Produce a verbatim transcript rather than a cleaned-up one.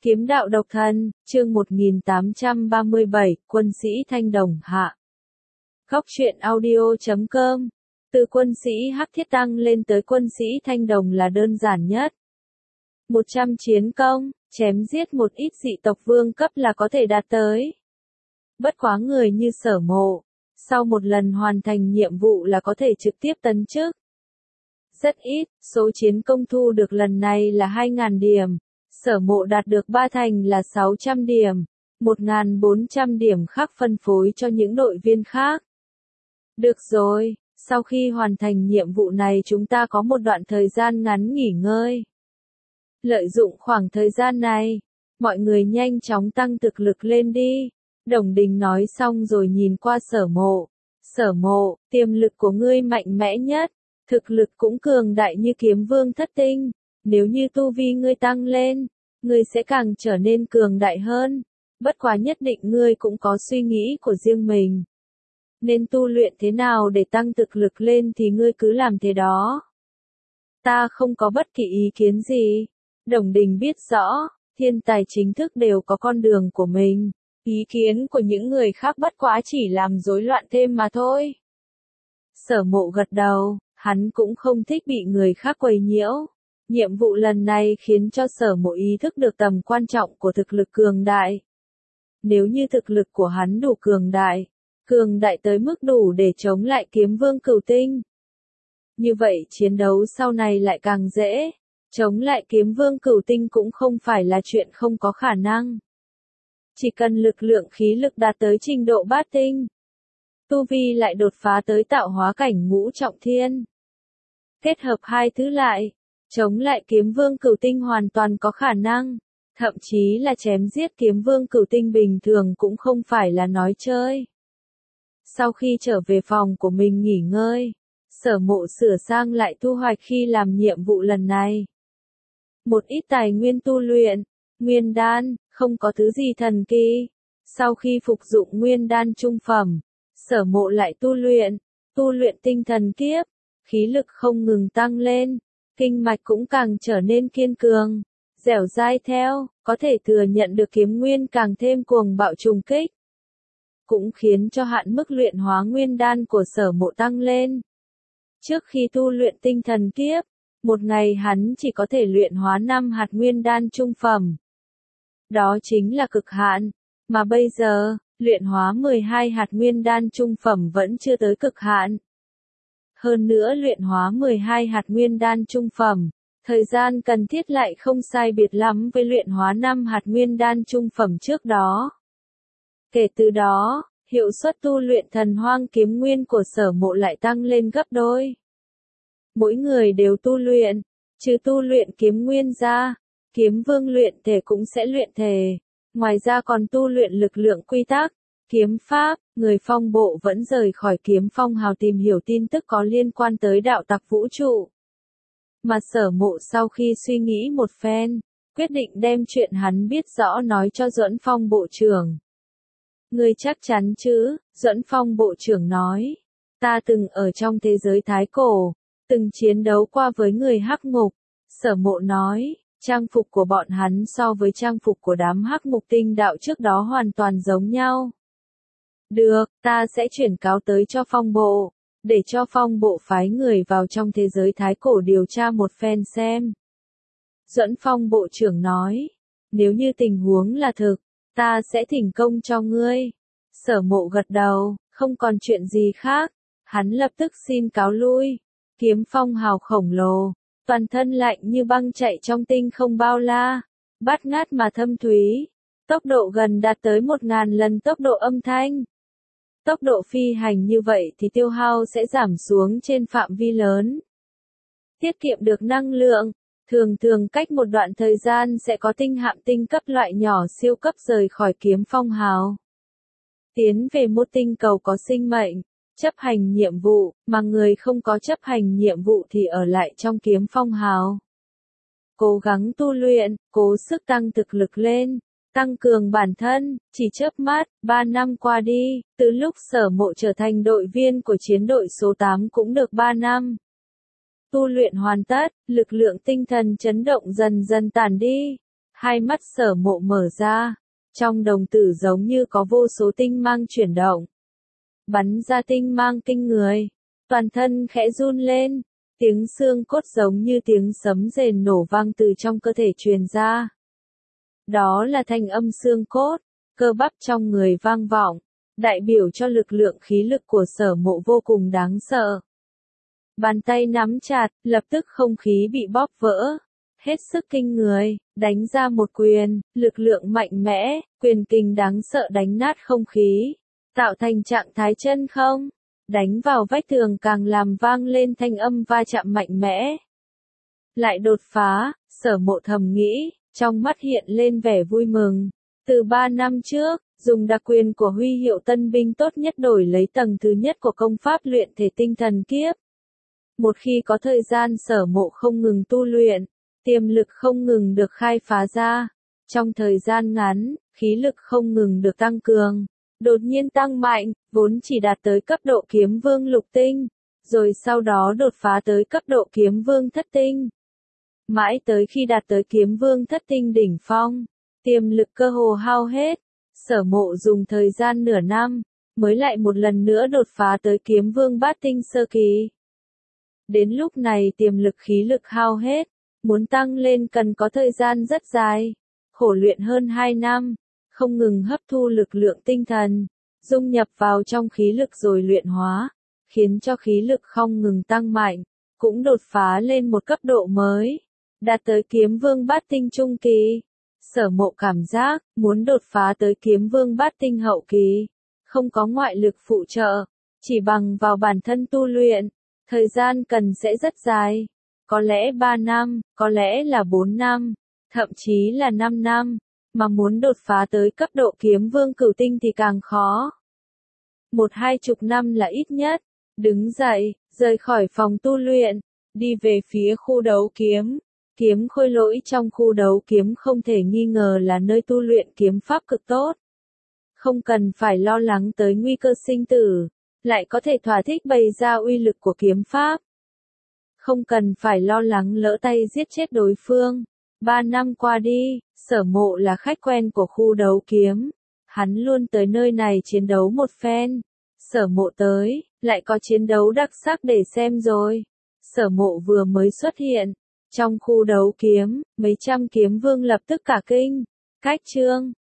Kiếm đạo độc thân, chương một nghìn tám trăm ba mươi bảy, quân sĩ Thanh Đồng hạ. Góc truyện audio chấm com. Từ quân sĩ Hắc Thiết Tăng lên tới quân sĩ Thanh Đồng là đơn giản nhất. một trăm chiến công, chém giết một ít dị tộc vương cấp là có thể đạt tới. Bất quá người như Sở Mộ, sau một lần hoàn thành nhiệm vụ là có thể trực tiếp tấn chức. Rất ít, số chiến công thu được lần này là hai nghìn điểm. Sở Mộ đạt được ba thành là sáu trăm điểm, một nghìn bốn trăm điểm khác phân phối cho những đội viên khác. Được rồi, sau khi hoàn thành nhiệm vụ này chúng ta có một đoạn thời gian ngắn nghỉ ngơi. Lợi dụng khoảng thời gian này, mọi người nhanh chóng tăng thực lực lên đi. Đồng Đình nói xong rồi nhìn qua Sở Mộ. Sở Mộ, tiềm lực của ngươi mạnh mẽ nhất, thực lực cũng cường đại như Kiếm Vương Thất Tinh. Nếu như tu vi ngươi tăng lên, ngươi sẽ càng trở nên cường đại hơn. Bất quá nhất định ngươi cũng có suy nghĩ của riêng mình. Nên tu luyện thế nào để tăng thực lực lên thì ngươi cứ làm thế đó. Ta không có bất kỳ ý kiến gì. Đồng Đình biết rõ, thiên tài chính thức đều có con đường của mình. Ý kiến của những người khác bất quá chỉ làm rối loạn thêm mà thôi. Sở Mộ gật đầu, hắn cũng không thích bị người khác quấy nhiễu. Nhiệm vụ lần này khiến cho Sở Mộ ý thức được tầm quan trọng của thực lực cường đại. Nếu như thực lực của hắn đủ cường đại, cường đại tới mức đủ để chống lại Kiếm Vương Cửu Tinh. Như vậy chiến đấu sau này lại càng dễ, chống lại Kiếm Vương Cửu Tinh cũng không phải là chuyện không có khả năng. Chỉ cần lực lượng khí lực đạt tới trình độ bát tinh, tu vi lại đột phá tới tạo hóa cảnh ngũ trọng thiên. Kết hợp hai thứ lại, chống lại Kiếm Vương Cửu Tinh hoàn toàn có khả năng, thậm chí là chém giết Kiếm Vương Cửu Tinh bình thường cũng không phải là nói chơi. Sau khi trở về phòng của mình nghỉ ngơi, Sở Mộ sửa sang lại thu hoạch khi làm nhiệm vụ lần này. Một ít tài nguyên tu luyện, nguyên đan, không có thứ gì thần kỳ. Sau khi phục dụng nguyên đan trung phẩm, Sở Mộ lại tu luyện, tu luyện tinh thần kiếp, khí lực không ngừng tăng lên, kinh mạch cũng càng trở nên kiên cường, dẻo dai theo, có thể thừa nhận được kiếm nguyên càng thêm cuồng bạo trùng kích. Cũng khiến cho hạn mức luyện hóa nguyên đan của Sở Mộ tăng lên. Trước khi tu luyện tinh thần kiếp, một ngày hắn chỉ có thể luyện hóa năm hạt nguyên đan trung phẩm. Đó chính là cực hạn, mà bây giờ, luyện hóa mười hai hạt nguyên đan trung phẩm vẫn chưa tới cực hạn. Hơn nữa luyện hóa mười hai hạt nguyên đan trung phẩm, thời gian cần thiết lại không sai biệt lắm với luyện hóa năm hạt nguyên đan trung phẩm trước đó. Kể từ đó, hiệu suất tu luyện thần hoang kiếm nguyên của Sở Mộ lại tăng lên gấp đôi. Mỗi người đều tu luyện, trừ tu luyện kiếm nguyên ra, Kiếm Vương luyện thể cũng sẽ luyện thể. Ngoài ra còn tu luyện lực lượng quy tắc, kiếm pháp, người phong bộ vẫn rời khỏi Kiếm Phong Hào tìm hiểu tin tức có liên quan tới đạo tặc vũ trụ. Mà Sở Mộ sau khi suy nghĩ một phen, quyết định đem chuyện hắn biết rõ nói cho Duẫn Phong Bộ trưởng. Ngươi chắc chắn chứ? Duẫn Phong Bộ trưởng nói. Ta từng ở trong thế giới Thái Cổ, từng chiến đấu qua với người Hắc Ngục. Sở Mộ nói, trang phục của bọn hắn so với trang phục của đám Hắc Ngục tinh đạo trước đó hoàn toàn giống nhau. Được, ta sẽ chuyển cáo tới cho Phong Bộ, để cho Phong Bộ phái người vào trong thế giới Thái Cổ điều tra một phen xem. Duẫn Phong Bộ trưởng nói, nếu như tình huống là thực, ta sẽ thỉnh công cho ngươi. Sở Mộ gật đầu, không còn chuyện gì khác, hắn lập tức xin cáo lui. Kiếm Phong Hào khổng lồ, toàn thân lạnh như băng chạy trong tinh không bao la, bát ngát mà thâm thúy, tốc độ gần đạt tới một ngàn lần tốc độ âm thanh. Tốc độ phi hành như vậy thì tiêu hao sẽ giảm xuống trên phạm vi lớn. Tiết kiệm được năng lượng, thường thường cách một đoạn thời gian sẽ có tinh hạm tinh cấp loại nhỏ siêu cấp rời khỏi Kiếm Phong Hào. Tiến về một tinh cầu có sinh mệnh, chấp hành nhiệm vụ, mà người không có chấp hành nhiệm vụ thì ở lại trong Kiếm Phong Hào. Cố gắng tu luyện, cố sức tăng thực lực lên, tăng cường bản thân, chỉ chớp mắt, ba năm qua đi, từ lúc Sở Mộ trở thành đội viên của chiến đội số tám cũng được ba năm. Tu luyện hoàn tất, lực lượng tinh thần chấn động dần dần tản đi. Hai mắt Sở Mộ mở ra, trong đồng tử giống như có vô số tinh mang chuyển động. Bắn ra tinh mang kinh người, toàn thân khẽ run lên, tiếng xương cốt giống như tiếng sấm rền nổ vang từ trong cơ thể truyền ra. Đó là thanh âm xương cốt, cơ bắp trong người vang vọng, đại biểu cho lực lượng khí lực của Sở Mộ vô cùng đáng sợ. Bàn tay nắm chặt, lập tức không khí bị bóp vỡ. Hết sức kinh người, đánh ra một quyền, lực lượng mạnh mẽ, quyền kình đáng sợ đánh nát không khí, tạo thành trạng thái chân không, đánh vào vách tường càng làm vang lên thanh âm va chạm mạnh mẽ. Lại đột phá, Sở Mộ thầm nghĩ, trong mắt hiện lên vẻ vui mừng. Từ ba năm trước, dùng đặc quyền của huy hiệu tân binh tốt nhất đổi lấy tầng thứ nhất của công pháp luyện thể tinh thần kiếp. Một khi có thời gian Sở Mộ không ngừng tu luyện, tiềm lực không ngừng được khai phá ra. Trong thời gian ngắn, khí lực không ngừng được tăng cường, đột nhiên tăng mạnh, vốn chỉ đạt tới cấp độ kiếm vương lục tinh, rồi sau đó đột phá tới cấp độ kiếm vương thất tinh. Mãi tới khi đạt tới kiếm vương thất tinh đỉnh phong, tiềm lực cơ hồ hao hết. Sở Mộ dùng thời gian nửa năm, mới lại một lần nữa đột phá tới kiếm vương bát tinh sơ kỳ. Đến lúc này tiềm lực khí lực hao hết, muốn tăng lên cần có thời gian rất dài, khổ luyện hơn hai năm, không ngừng hấp thu lực lượng tinh thần, dung nhập vào trong khí lực rồi luyện hóa, khiến cho khí lực không ngừng tăng mạnh, cũng đột phá lên một cấp độ mới, đạt tới kiếm vương bát tinh trung kỳ. Sở Mộ cảm giác, muốn đột phá tới kiếm vương bát tinh hậu kỳ, không có ngoại lực phụ trợ, chỉ bằng vào bản thân tu luyện, thời gian cần sẽ rất dài, có lẽ ba năm, có lẽ là bốn năm, thậm chí là năm năm, mà muốn đột phá tới cấp độ kiếm vương cửu tinh thì càng khó. Một hai chục năm là ít nhất. Đứng dậy, rời khỏi phòng tu luyện, đi về phía khu đấu kiếm. Kiếm khôi lỗi trong khu đấu kiếm không thể nghi ngờ là nơi tu luyện kiếm pháp cực tốt. Không cần phải lo lắng tới nguy cơ sinh tử, lại có thể thỏa thích bày ra uy lực của kiếm pháp. Không cần phải lo lắng lỡ tay giết chết đối phương. Ba năm qua đi, Sở Mộ là khách quen của khu đấu kiếm. Hắn luôn tới nơi này chiến đấu một phen. Sở Mộ tới, lại có chiến đấu đặc sắc để xem rồi. Sở Mộ vừa mới xuất hiện. Trong khu đấu kiếm, mấy trăm kiếm vương lập tức cả kinh. Cách chương